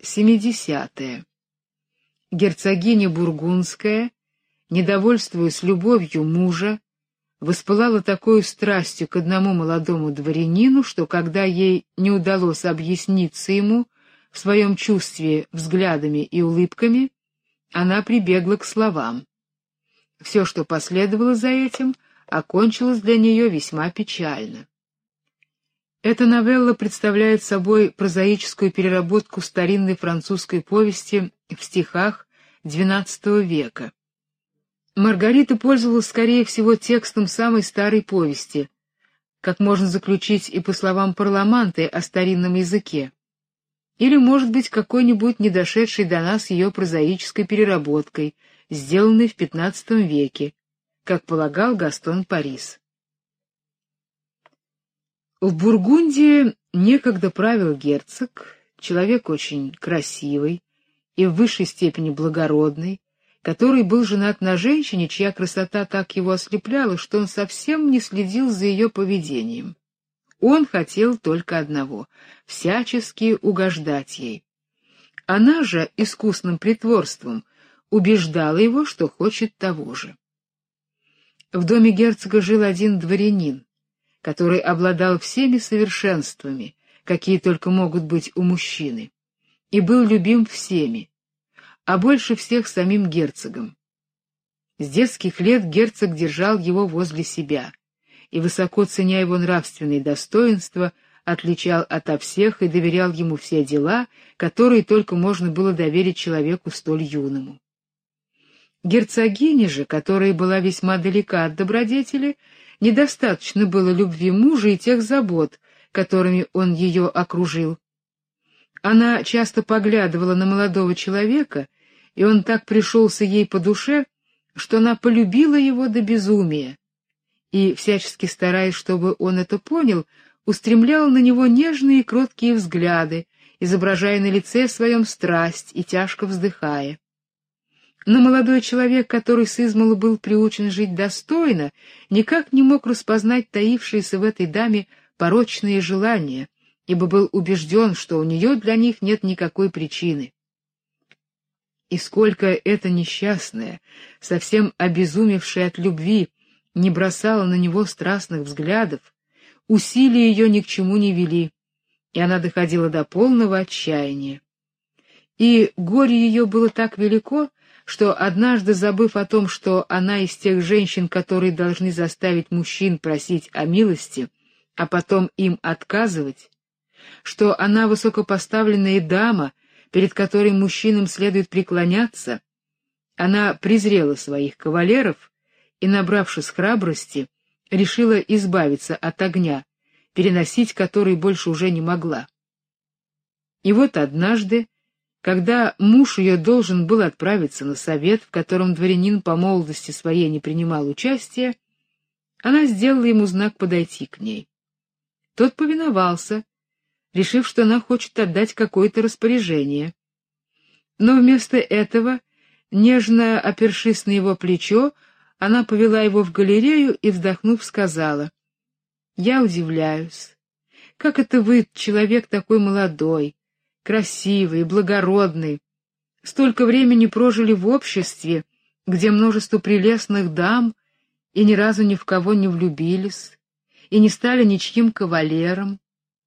70. Герцогиня Бургундская, недовольствуясь любовью мужа, воспылала такой страстью к одному молодому дворянину, что когда ей не удалось объясниться ему в своем чувстве взглядами и улыбками, она прибегла к словам. Все, что последовало за этим, окончилось для нее весьма печально. Эта новелла представляет собой прозаическую переработку старинной французской повести в стихах XII века. Маргарита пользовалась, скорее всего, текстом самой старой повести, как можно заключить и по словам Парламанты о старинном языке, или, может быть, какой-нибудь недошедшей до нас ее прозаической переработкой, сделанной в XV веке, как полагал Гастон Парис. В Бургундии некогда правил герцог, человек очень красивый и в высшей степени благородный, который был женат на женщине, чья красота так его ослепляла, что он совсем не следил за ее поведением. Он хотел только одного — всячески угождать ей. Она же искусным притворством убеждала его, что хочет того же. В доме герцога жил один дворянин, который обладал всеми совершенствами, какие только могут быть у мужчины, и был любим всеми, а больше всех самим герцогом. С детских лет герцог держал его возле себя и, высоко ценя его нравственные достоинства, отличал ото всех и доверял ему все дела, которые только можно было доверить человеку столь юному. Герцогине же, которая была весьма далека от добродетели, недостаточно было любви мужа и тех забот, которыми он ее окружил. Она часто поглядывала на молодого человека, и он так пришелся ей по душе, что она полюбила его до безумия, и, всячески стараясь, чтобы он это понял, устремляла на него нежные и кроткие взгляды, изображая на лице своем страсть и тяжко вздыхая. Но молодой человек, который сизмала был приучен жить достойно, никак не мог распознать таившиеся в этой даме порочные желания, ибо был убежден, что у нее для них нет никакой причины. И сколько эта несчастная, совсем обезумевшая от любви, не бросала на него страстных взглядов, усилия ее ни к чему не вели, и она доходила до полного отчаяния. И горе ее было так велико, что однажды, забыв о том, что она из тех женщин, которые должны заставить мужчин просить о милости, а потом им отказывать, что она высокопоставленная дама, перед которой мужчинам следует преклоняться, она презрела своих кавалеров и, набравшись храбрости, решила избавиться от огня, переносить который больше уже не могла. И вот однажды, когда муж ее должен был отправиться на совет, в котором дворянин по молодости своей не принимал участия, она сделала ему знак подойти к ней. Тот повиновался, решив, что она хочет отдать какое-то распоряжение. Но вместо этого, нежно опершись на его плечо, она повела его в галерею и, вздохнув, сказала: «Я удивляюсь, как это вы, человек такой молодой, красивый, благородный, столько времени прожили в обществе, где множество прелестных дам, и ни разу ни в кого не влюбились, и не стали ничьим кавалером».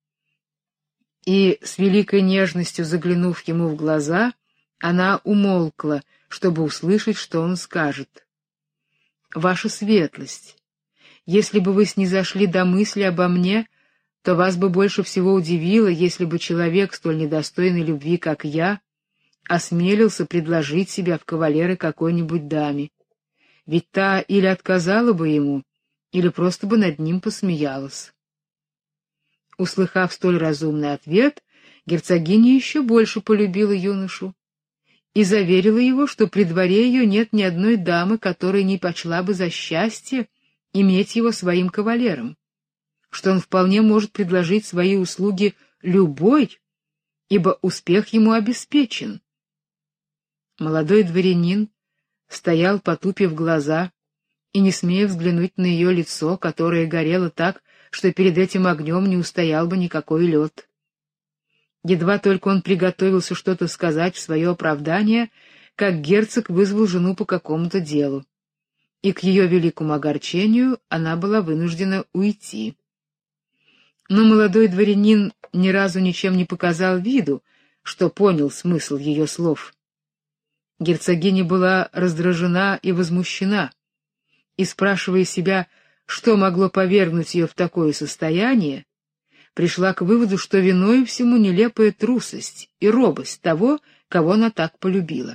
И с великой нежностью заглянув ему в глаза, она умолкла, чтобы услышать, что он скажет. «Ваша светлость, если бы вы снизошли до мысли обо мне, то вас бы больше всего удивило, если бы человек, столь недостойный любви, как я, осмелился предложить себя в кавалеры какой-нибудь даме. Ведь та или отказала бы ему, или просто бы над ним посмеялась». Услыхав столь разумный ответ, герцогиня еще больше полюбила юношу и заверила его, что при дворе ее нет ни одной дамы, которая не почла бы за счастье иметь его своим кавалером, что он вполне может предложить свои услуги любой, ибо успех ему обеспечен. Молодой дворянин стоял, потупив глаза, и не смея взглянуть на ее лицо, которое горело так, что перед этим огнем не устоял бы никакой лед. Едва только он приготовился что-то сказать в свое оправдание, как герцог вызвал жену по какому-то делу, и к ее великому огорчению она была вынуждена уйти. Но молодой дворянин ни разу ничем не показал виду, что понял смысл ее слов. Герцогиня была раздражена и возмущена, и, спрашивая себя, что могло повергнуть ее в такое состояние, пришла к выводу, что виною всему нелепая трусость и робость того, кого она так полюбила.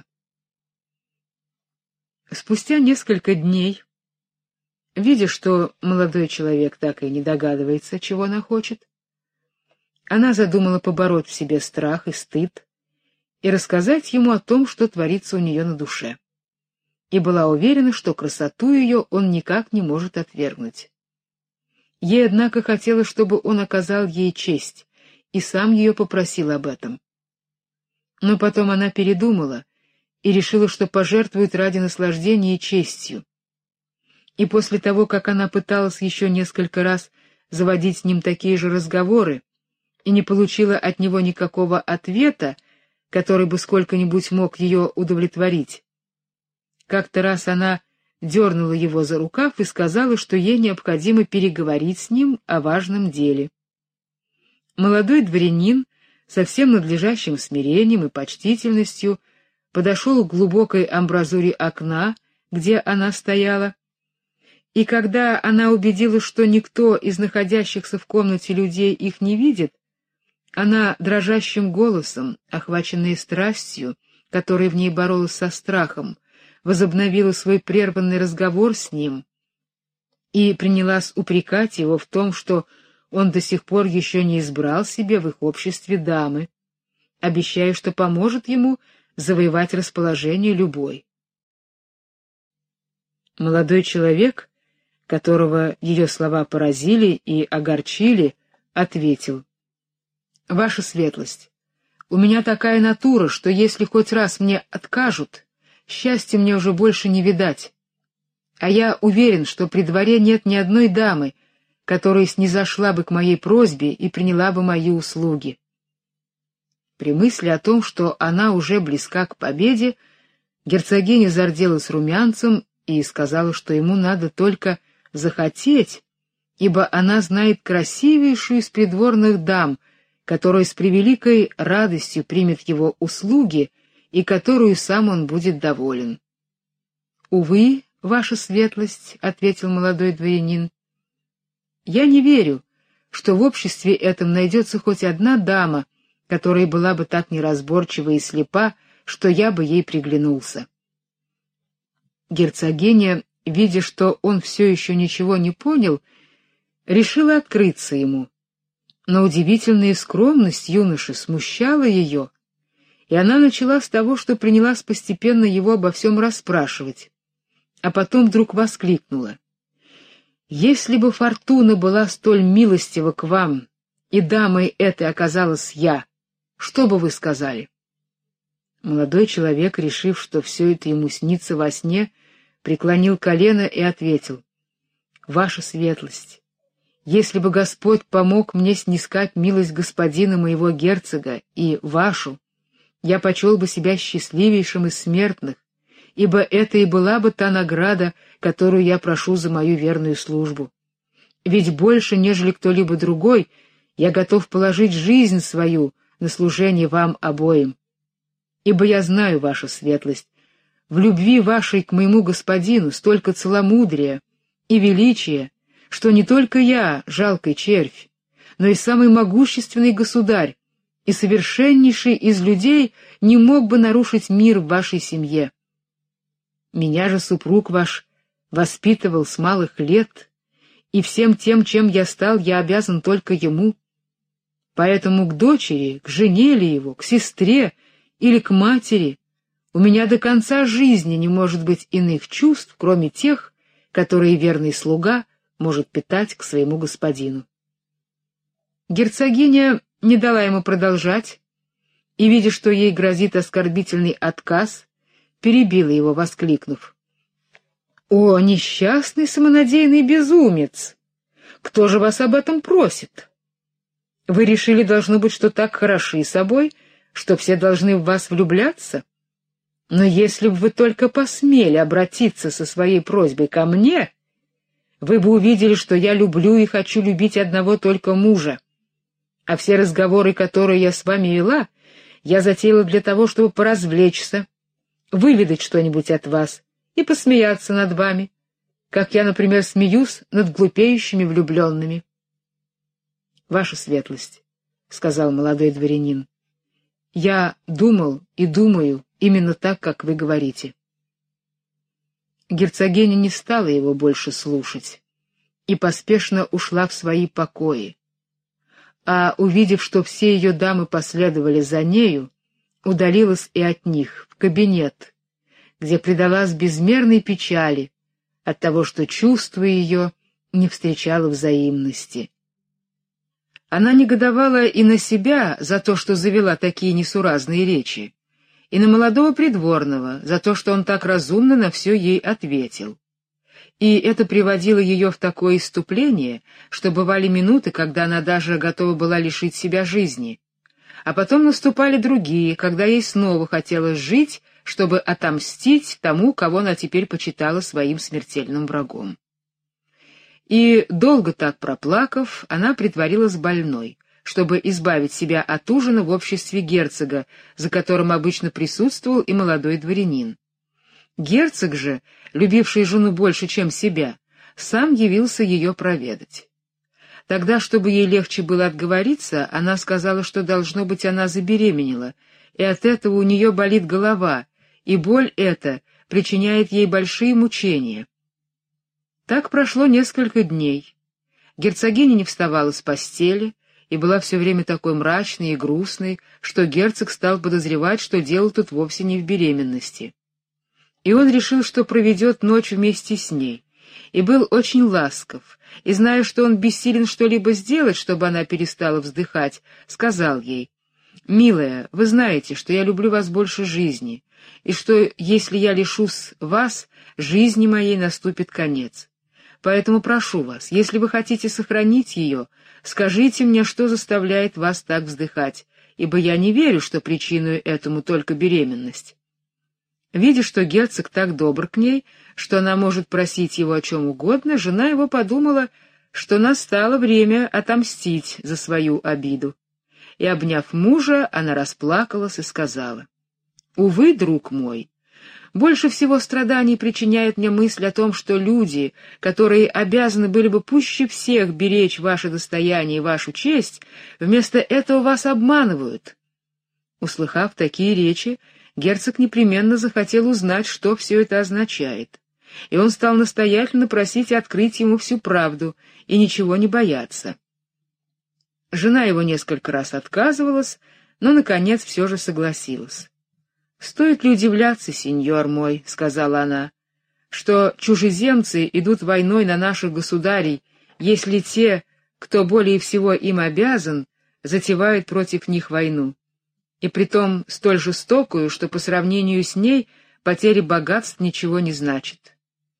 Спустя несколько дней, видя, что молодой человек так и не догадывается, чего она хочет, она задумала побороть в себе страх и стыд и рассказать ему о том, что творится у нее на душе, и была уверена, что красоту ее он никак не может отвергнуть. Ей, однако, хотелось, чтобы он оказал ей честь, и сам ее попросил об этом. Но потом она передумала и решила, что пожертвует ради наслаждения честью. И после того, как она пыталась еще несколько раз заводить с ним такие же разговоры и не получила от него никакого ответа, который бы сколько-нибудь мог ее удовлетворить, как-то раз она дернула его за рукав и сказала, что ей необходимо переговорить с ним о важном деле. Молодой дворянин со всем надлежащим смирением и почтительностью подошел к глубокой амбразуре окна, где она стояла, и когда она убедилась, что никто из находящихся в комнате людей их не видит, она дрожащим голосом, охваченная страстью, которая в ней боролась со страхом, возобновила свой прерванный разговор с ним и принялась упрекать его в том, что он до сих пор еще не избрал себе в их обществе дамы, обещая, что поможет ему завоевать расположение любой. Молодой человек, которого ее слова поразили и огорчили, ответил: «Ваша светлость, у меня такая натура, что если хоть раз мне откажут, счастья мне уже больше не видать. А я уверен, что при дворе нет ни одной дамы, которая снизошла бы к моей просьбе и приняла бы мои услуги». При мысли о том, что она уже близка к победе, герцогиня зарделась румянцем и сказала, что ему надо только захотеть, ибо она знает красивейшую из придворных дам, которая с превеликой радостью примет его услуги и которую сам он будет доволен. «Увы, ваша светлость», — ответил молодой дворянин, — «я не верю, что в обществе этом найдется хоть одна дама, которая была бы так неразборчива и слепа, что я бы ей приглянулся». Герцогиня, видя, что он все еще ничего не понял, решила открыться ему, но удивительная скромность юноши смущала ее, и она начала с того, что принялась постепенно его обо всем расспрашивать, а потом вдруг воскликнула: «Если бы фортуна была столь милостива к вам, и дамой этой оказалась я, что бы вы сказали?» Молодой человек, решив, что все это ему снится во сне, преклонил колено и ответил: «Ваша светлость, если бы Господь помог мне снискать милость господина моего герцога и вашу, я почел бы себя счастливейшим из смертных, ибо это и была бы та награда, которую я прошу за мою верную службу. Ведь больше, нежели кто-либо другой, я готов положить жизнь свою на служение вам обоим. Ибо я знаю, ваша светлость, в любви вашей к моему господину столько целомудрия и величия, что не только я, жалкий червь, но и самый могущественный государь и совершеннейший из людей не мог бы нарушить мир в вашей семье. Меня же супруг ваш воспитывал с малых лет, и всем тем, чем я стал, я обязан только ему. Поэтому к дочери, к жене ли его, к сестре или к матери у меня до конца жизни не может быть иных чувств, кроме тех, которые верный слуга может питать к своему господину». Герцогиня не дала ему продолжать, и, видя, что ей грозит оскорбительный отказ, перебила его, воскликнув: «О, несчастный самонадеянный безумец! Кто же вас об этом просит? Вы решили, должно быть, что так хороши собой, что все должны в вас влюбляться? Но если бы вы только посмели обратиться со своей просьбой ко мне, вы бы увидели, что я люблю и хочу любить одного только мужа. А все разговоры, которые я с вами вела, я затеяла для того, чтобы поразвлечься, выведать что-нибудь от вас и посмеяться над вами, как я, например, смеюсь над глупеющими влюбленными. — Ваша светлость, — сказал молодой дворянин, — я думал и думаю именно так, как вы говорите. Герцогиня не стала его больше слушать и поспешно ушла в свои покои, а, увидев, что все ее дамы последовали за нею, удалилась и от них в кабинет, где предалась безмерной печали от того, что чувство ее не встречало взаимности. Она негодовала и на себя за то, что завела такие несуразные речи, и на молодого придворного за то, что он так разумно на все ей ответил. И это приводило ее в такое исступление, что бывали минуты, когда она даже готова была лишить себя жизни. А потом наступали другие, когда ей снова хотелось жить, чтобы отомстить тому, кого она теперь почитала своим смертельным врагом. И, долго так проплакав, она притворилась больной, чтобы избавить себя от ужина в обществе герцога, за которым обычно присутствовал и молодой дворянин. Герцог же, любивший жену больше, чем себя, сам явился ее проведать. Тогда, чтобы ей легче было отговориться, она сказала, что, должно быть, она забеременела, и от этого у нее болит голова, и боль эта причиняет ей большие мучения. Так прошло несколько дней. Герцогиня не вставала с постели и была все время такой мрачной и грустной, что герцог стал подозревать, что дело тут вовсе не в беременности. И он решил, что проведет ночь вместе с ней, и был очень ласков, и, зная, что он бессилен что-либо сделать, чтобы она перестала вздыхать, сказал ей: «Милая, вы знаете, что я люблю вас больше жизни, и что, если я лишусь вас, жизни моей наступит конец. Поэтому прошу вас, если вы хотите сохранить ее, скажите мне, что заставляет вас так вздыхать, ибо я не верю, что причиной этому только беременность». Видя, что герцог так добр к ней, что она может просить его о чем угодно, жена его подумала, что настало время отомстить за свою обиду. И, обняв мужа, она расплакалась и сказала: «Увы, друг мой, больше всего страданий причиняет мне мысль о том, что люди, которые обязаны были бы пуще всех беречь ваше достояние и вашу честь, вместо этого вас обманывают». Услыхав такие речи, герцог непременно захотел узнать, что все это означает, и он стал настоятельно просить открыть ему всю правду и ничего не бояться. Жена его несколько раз отказывалась, но, наконец, все же согласилась. «Стоит ли удивляться, сеньор мой, — сказала она, — что чужеземцы идут войной на наших государей, если те, кто более всего им обязан, затевают против них войну, и притом столь жестокую, что по сравнению с ней потеря богатств ничего не значит.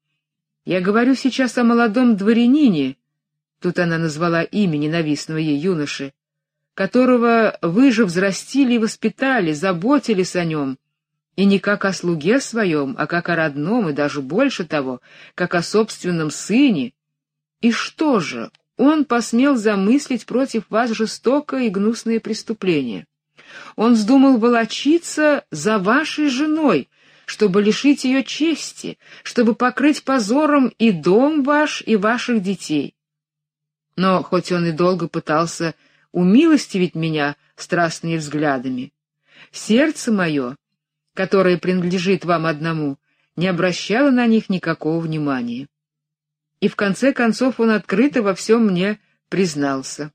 Я говорю сейчас о молодом дворянине, тут она назвала имя ненавистного ей юноши, которого вы же взрастили и воспитали, заботились о нем, и не как о слуге своем, а как о родном, и даже больше того, как о собственном сыне. И что же, он посмел замыслить против вас жестокое и гнусное преступление? Он вздумал волочиться за вашей женой, чтобы лишить ее чести, чтобы покрыть позором и дом ваш, и ваших детей. Но хоть он и долго пытался умилостивить меня страстными взглядами, сердце мое, которое принадлежит вам одному, не обращало на них никакого внимания. И в конце концов он открыто во всем мне признался.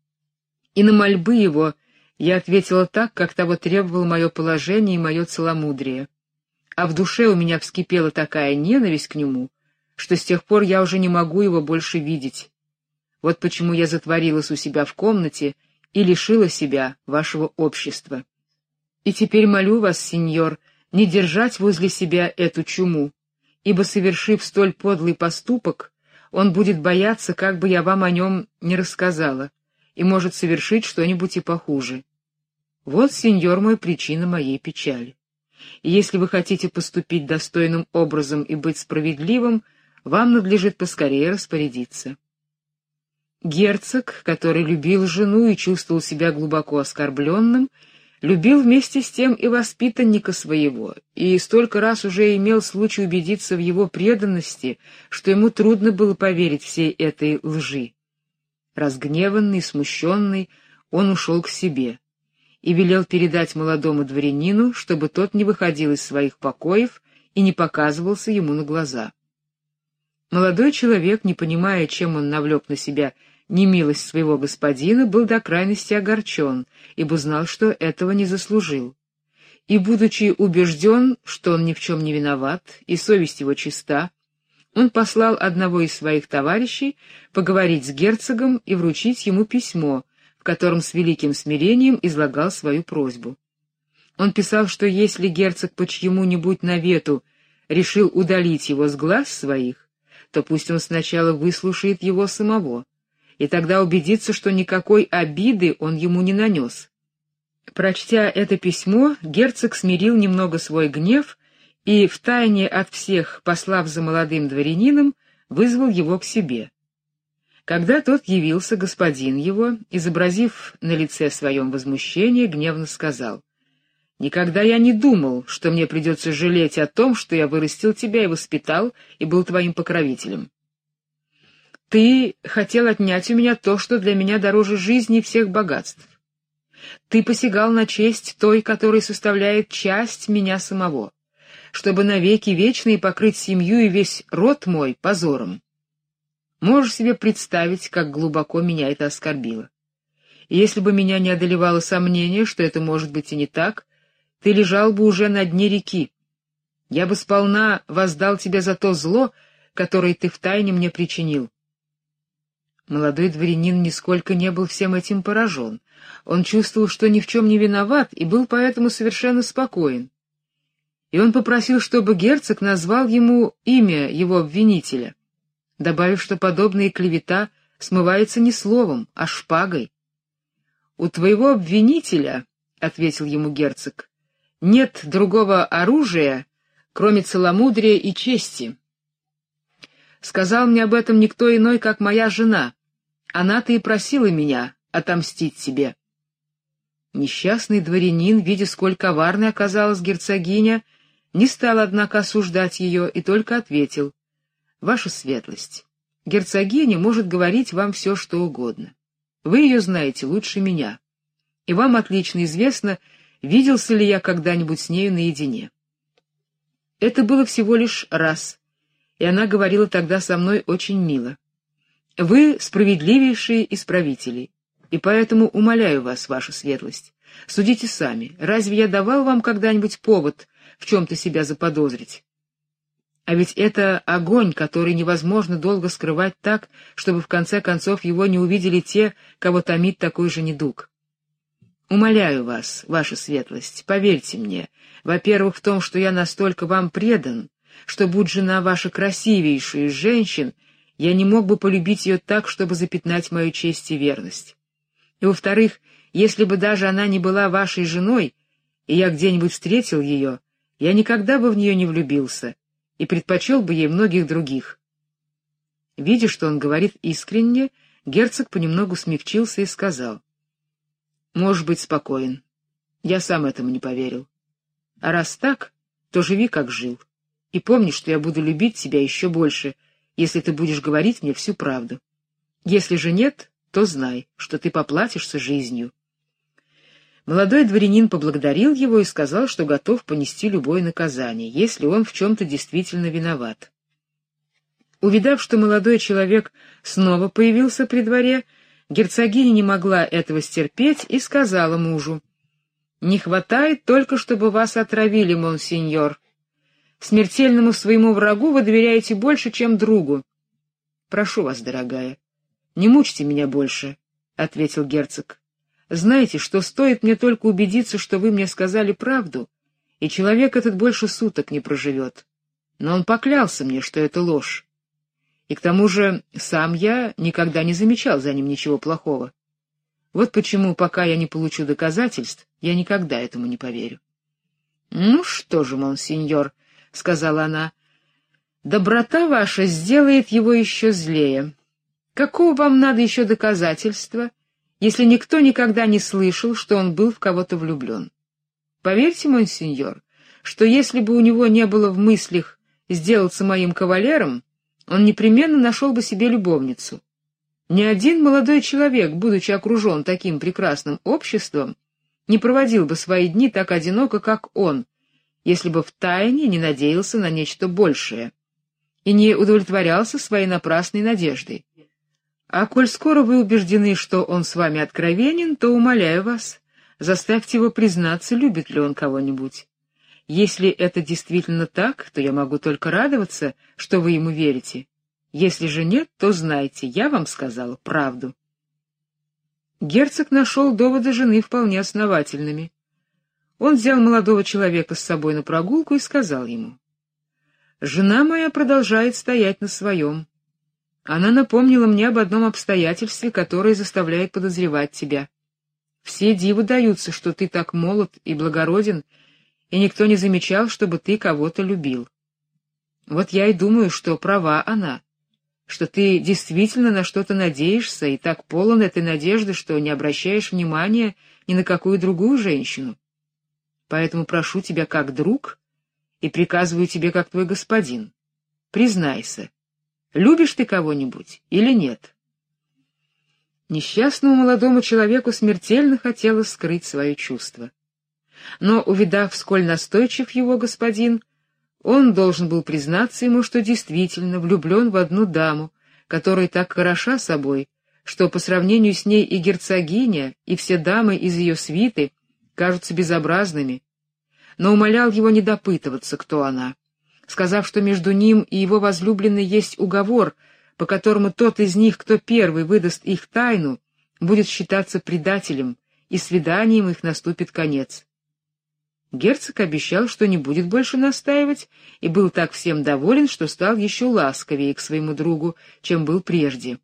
И на мольбы его я ответила так, как того требовало мое положение и мое целомудрие. А в душе у меня вскипела такая ненависть к нему, что с тех пор я уже не могу его больше видеть. Вот почему я затворилась у себя в комнате и лишила себя вашего общества. И теперь молю вас, сеньор, не держать возле себя эту чуму, ибо, совершив столь подлый поступок, он будет бояться, как бы я вам о нем не рассказала, и может совершить что-нибудь и похуже. Вот, сеньор мой, причина моей печали. И если вы хотите поступить достойным образом и быть справедливым, вам надлежит поскорее распорядиться». Герцог, который любил жену и чувствовал себя глубоко оскорбленным, любил вместе с тем и воспитанника своего, и столько раз уже имел случай убедиться в его преданности, что ему трудно было поверить всей этой лжи. Разгневанный, смущенный, он ушел к себе и велел передать молодому дворянину, чтобы тот не выходил из своих покоев и не показывался ему на глаза. Молодой человек, не понимая, чем он навлек на себя немилость своего господина, был до крайности огорчен, ибо знал, что этого не заслужил. И, будучи убежден, что он ни в чем не виноват, и совесть его чиста, он послал одного из своих товарищей поговорить с герцогом и вручить ему письмо, в котором с великим смирением излагал свою просьбу. Он писал, что если герцог по чьему-нибудь навету решил удалить его с глаз своих, то пусть он сначала выслушает его самого, и тогда убедится, что никакой обиды он ему не нанес. Прочтя это письмо, герцог смирил немного свой гнев и, втайне от всех послав за молодым дворянином, вызвал его к себе. Когда тот явился, господин его, изобразив на лице своем возмущение, гневно сказал: «Никогда я не думал, что мне придется жалеть о том, что я вырастил тебя и воспитал, и был твоим покровителем. Ты хотел отнять у меня то, что для меня дороже жизни и всех богатств. Ты посягал на честь той, которая составляет часть меня самого, чтобы навеки вечные покрыть семью и весь род мой позором. Можешь себе представить, как глубоко меня это оскорбило. И если бы меня не одолевало сомнение, что это может быть и не так, ты лежал бы уже на дне реки. Я бы сполна воздал тебе за то зло, которое ты втайне мне причинил». Молодой дворянин нисколько не был всем этим поражен. Он чувствовал, что ни в чем не виноват, и был поэтому совершенно спокоен. И он попросил, чтобы герцог назвал ему имя его обвинителя, добавив, что подобная клевета смывается не словом, а шпагой. «У твоего обвинителя, — ответил ему герцог, — нет другого оружия, кроме целомудрия и чести. Сказал мне об этом никто иной, как моя жена. Она-то и просила меня отомстить тебе». Несчастный дворянин, видя, сколь коварной оказалась герцогиня, не стал, однако, осуждать ее и только ответил: «Ваша светлость, герцогиня может говорить вам все, что угодно. Вы ее знаете лучше меня, и вам отлично известно, виделся ли я когда-нибудь с нею наедине. Это было всего лишь раз, и она говорила тогда со мной очень мило. Вы справедливейшие из правителей, и поэтому умоляю вас, ваша светлость, судите сами, разве я давал вам когда-нибудь повод в чем-то себя заподозрить? А ведь это огонь, который невозможно долго скрывать так, чтобы в конце концов его не увидели те, кого томит такой же недуг. Умоляю вас, ваша светлость, поверьте мне, во-первых, в том, что я настолько вам предан, что, будь жена ваша красивейшей из женщин, я не мог бы полюбить ее так, чтобы запятнать мою честь и верность. И, во-вторых, если бы даже она не была вашей женой, и я где-нибудь встретил ее, я никогда бы в нее не влюбился и предпочел бы ей многих других». Видя, что он говорит искренне, герцог понемногу смягчился и сказал: «Можешь быть спокоен. Я сам этому не поверил. А раз так, то живи, как жил, и помни, что я буду любить тебя еще больше, если ты будешь говорить мне всю правду. Если же нет, то знай, что ты поплатишься жизнью». Молодой дворянин поблагодарил его и сказал, что готов понести любое наказание, если он в чем-то действительно виноват. Увидав, что молодой человек снова появился при дворе, герцогиня не могла этого стерпеть и сказала мужу: «Не хватает только, чтобы вас отравили, монсеньор. Смертельному своему врагу вы доверяете больше, чем другу». «Прошу вас, дорогая, не мучьте меня больше», — ответил герцог. «Знаете, что стоит мне только убедиться, что вы мне сказали правду, и человек этот больше суток не проживет. Но он поклялся мне, что это ложь. И к тому же сам я никогда не замечал за ним ничего плохого. Вот почему, пока я не получу доказательств, я никогда этому не поверю. — Ну что же, монсеньор, — сказала она, — доброта ваша сделает его еще злее. Какого вам надо еще доказательства, если никто никогда не слышал, что он был в кого-то влюблен? Поверьте, монсеньор, что если бы у него не было в мыслях сделаться моим кавалером, он непременно нашел бы себе любовницу. Ни один молодой человек, будучи окружен таким прекрасным обществом, не проводил бы свои дни так одиноко, как он, если бы втайне не надеялся на нечто большее и не удовлетворялся своей напрасной надеждой. А коль скоро вы убеждены, что он с вами откровенен, то, умоляю вас, заставьте его признаться, любит ли он кого-нибудь. Если это действительно так, то я могу только радоваться, что вы ему верите. Если же нет, то знайте, я вам сказала правду. Герцог нашел доводы жены вполне основательными. Он взял молодого человека с собой на прогулку и сказал ему: «Жена моя продолжает стоять на своем. Она напомнила мне об одном обстоятельстве, которое заставляет подозревать тебя. Все диву даются, что ты так молод и благороден, и никто не замечал, чтобы ты кого-то любил. Вот я и думаю, что права она, что ты действительно на что-то надеешься и так полон этой надежды, что не обращаешь внимания ни на какую другую женщину. Поэтому прошу тебя как друг и приказываю тебе как твой господин. Признайся, любишь ты кого-нибудь или нет?» Несчастному молодому человеку смертельно хотелось скрыть свое чувство. Но, увидав, сколь настойчив его господин, он должен был признаться ему, что действительно влюблен в одну даму, которая так хороша собой, что по сравнению с ней и герцогиня, и все дамы из ее свиты кажутся безобразными, но умолял его не допытываться, кто она, сказав, что между ним и его возлюбленной есть уговор, по которому тот из них, кто первый выдаст их тайну, будет считаться предателем, и свиданием их наступит конец. Герцог обещал, что не будет больше настаивать, и был так всем доволен, что стал еще ласковее к своему другу, чем был прежде.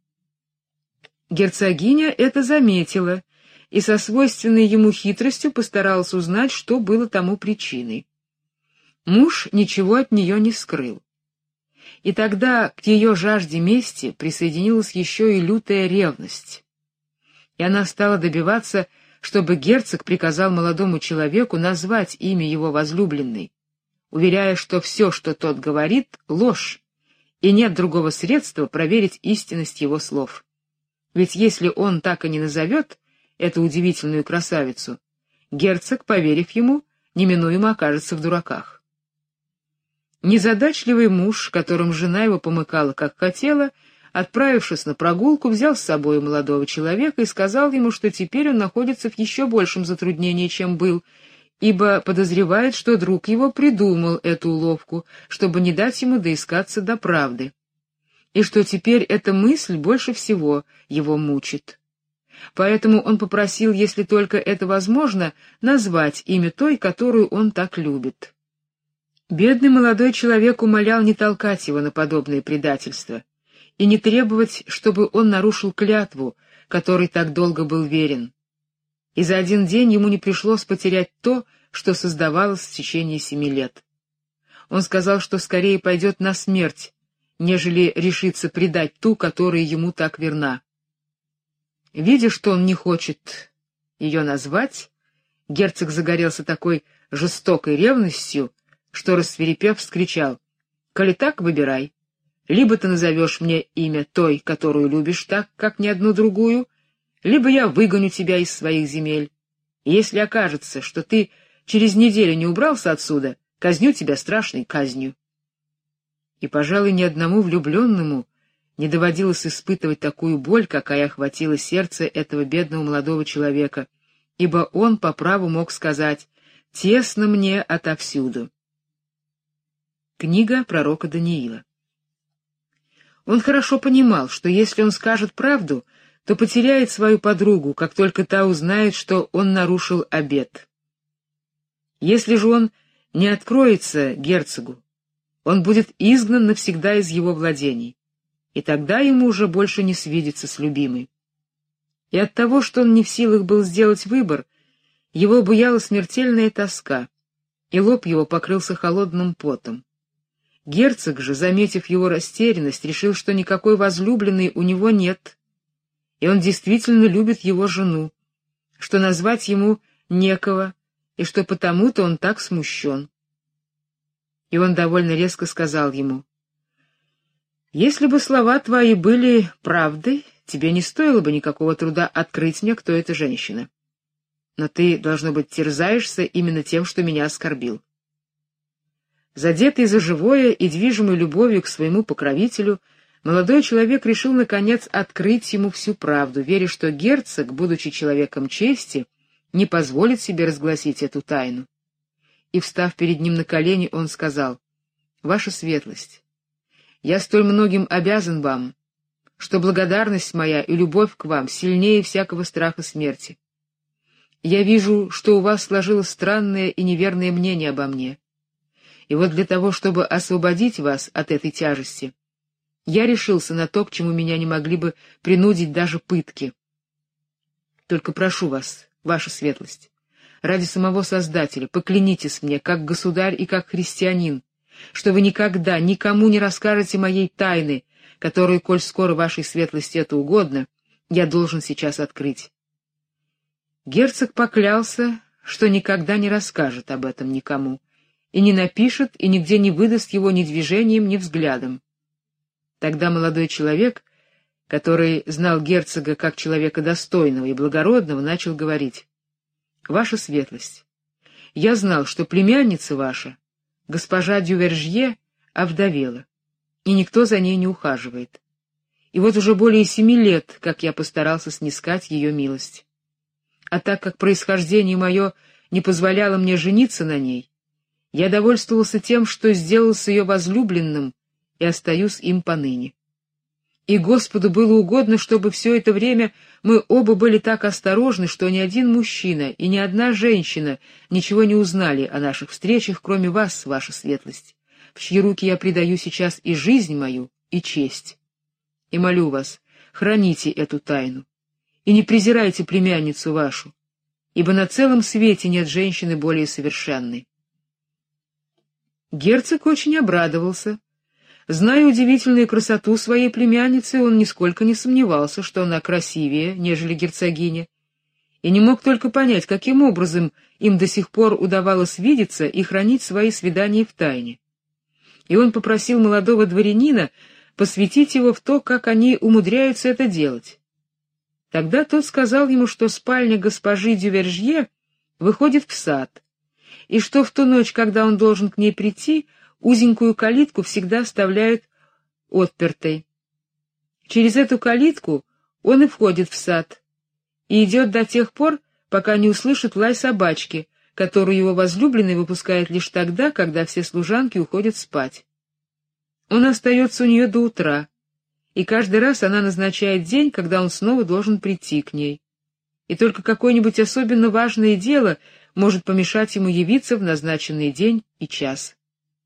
Герцогиня это заметила и со свойственной ему хитростью постаралась узнать, что было тому причиной. Муж ничего от нее не скрыл. И тогда к ее жажде мести присоединилась еще и лютая ревность. И она стала добиваться, чтобы герцог приказал молодому человеку назвать имя его возлюбленной, уверяя, что все, что тот говорит, — ложь, и нет другого средства проверить истинность его слов. Ведь если он так и не назовет эту удивительную красавицу, герцог, поверив ему, неминуемо окажется в дураках. Незадачливый муж, которым жена его помыкала, как хотела, отправившись на прогулку, взял с собой молодого человека и сказал ему, что теперь он находится в еще большем затруднении, чем был, ибо подозревает, что друг его придумал эту уловку, чтобы не дать ему доискаться до правды, и что теперь эта мысль больше всего его мучит. Поэтому он попросил, если только это возможно, назвать имя той, которую он так любит. Бедный молодой человек умолял не толкать его на подобное предательство и не требовать, чтобы он нарушил клятву, которой так долго был верен. И за один день ему не пришлось потерять то, что создавалось в течение 7 лет. Он сказал, что скорее пойдет на смерть, нежели решится предать ту, которая ему так верна. Видя, что он не хочет ее назвать, герцог загорелся такой жестокой ревностью, что, рассвирепев, вскричал: «Коли так, выбирай. Либо ты назовешь мне имя той, которую любишь так, как ни одну другую, либо я выгоню тебя из своих земель. И если окажется, что ты через неделю не убрался отсюда, казню тебя страшной казнью». И, пожалуй, ни одному влюбленному не доводилось испытывать такую боль, какая охватила сердце этого бедного молодого человека, ибо он по праву мог сказать: «Тесно мне отовсюду». Книга пророка Даниила. Он хорошо понимал, что если он скажет правду, то потеряет свою подругу, как только та узнает, что он нарушил обет. Если же он не откроется герцогу, он будет изгнан навсегда из его владений, и тогда ему уже больше не свидится с любимой. И от того, что он не в силах был сделать выбор, его обуяла смертельная тоска, и лоб его покрылся холодным потом. Герцог же, заметив его растерянность, решил, что никакой возлюбленной у него нет, и он действительно любит его жену, что назвать ему некого, и что потому-то он так смущен. И он довольно резко сказал ему: «Если бы слова твои были правдой, тебе не стоило бы никакого труда открыть мне, кто эта женщина. Но ты, должно быть, терзаешься именно тем, что меня оскорбил». Задетый за живое и движимый любовью к своему покровителю, молодой человек решил, наконец, открыть ему всю правду, веря, что герцог, будучи человеком чести, не позволит себе разгласить эту тайну. И, встав перед ним на колени, он сказал: «Ваша светлость, я столь многим обязан вам, что благодарность моя и любовь к вам сильнее всякого страха смерти. Я вижу, что у вас сложилось странное и неверное мнение обо мне. И вот для того, чтобы освободить вас от этой тяжести, я решился на то, к чему меня не могли бы принудить даже пытки. Только прошу вас, ваша светлость, ради самого Создателя, поклянитесь мне, как государь и как христианин, что вы никогда никому не расскажете моей тайны, которую, коль скоро вашей светлости это угодно, я должен сейчас открыть». Герцог поклялся, что никогда не расскажет об этом никому, и не напишет, и нигде не выдаст его ни движением, ни взглядом. Тогда молодой человек, который знал герцога как человека достойного и благородного, начал говорить: «Ваша светлость, я знал, что племянница ваша, госпожа Дювержье, овдовела, и никто за ней не ухаживает. И вот уже более 7 лет, как я постарался снискать ее милость. А так как происхождение мое не позволяло мне жениться на ней, я довольствовался тем, что сделался ее возлюбленным, и остаюсь им поныне. И Господу было угодно, чтобы все это время мы оба были так осторожны, что ни один мужчина и ни одна женщина ничего не узнали о наших встречах, кроме вас, ваша светлость, в чьи руки я предаю сейчас и жизнь мою, и честь. И молю вас, храните эту тайну, и не презирайте племянницу вашу, ибо на целом свете нет женщины более совершенной». Герцог очень обрадовался. Зная удивительную красоту своей племянницы, он нисколько не сомневался, что она красивее, нежели герцогиня, и не мог только понять, каким образом им до сих пор удавалось видеться и хранить свои свидания в тайне. И он попросил молодого дворянина посвятить его в то, как они умудряются это делать. Тогда тот сказал ему, что спальня госпожи Дювержье выходит в сад, и что в ту ночь, когда он должен к ней прийти, узенькую калитку всегда оставляют отпертой. Через эту калитку он и входит в сад, и идет до тех пор, пока не услышит лай собачки, которую его возлюбленный выпускает лишь тогда, когда все служанки уходят спать. Он остается у нее до утра, и каждый раз она назначает день, когда он снова должен прийти к ней. И только какое-нибудь особенно важное дело может помешать ему явиться в назначенный день и час.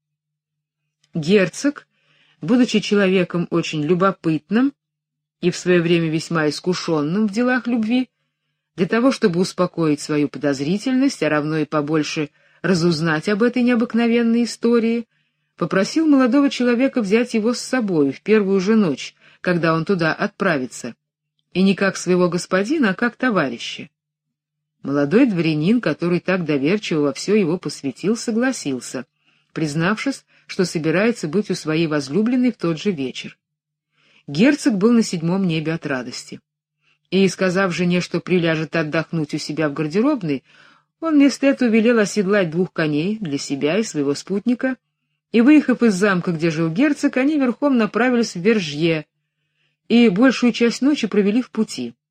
Герцог, будучи человеком очень любопытным и в свое время весьма искушенным в делах любви, для того, чтобы успокоить свою подозрительность, а равно и побольше разузнать об этой необыкновенной истории, попросил молодого человека взять его с собой в первую же ночь, когда он туда отправится, и не как своего господина, а как товарища. Молодой дворянин, который так доверчиво во все его посвятил, согласился, признавшись, что собирается быть у своей возлюбленной в тот же вечер. Герцог был на 7-м небе от радости. И, сказав жене, что приляжет отдохнуть у себя в гардеробной, он вместо этого велел оседлать 2 коней для себя и своего спутника, и, выехав из замка, где жил герцог, они верхом направились в Вержье, и большую часть ночи провели в пути.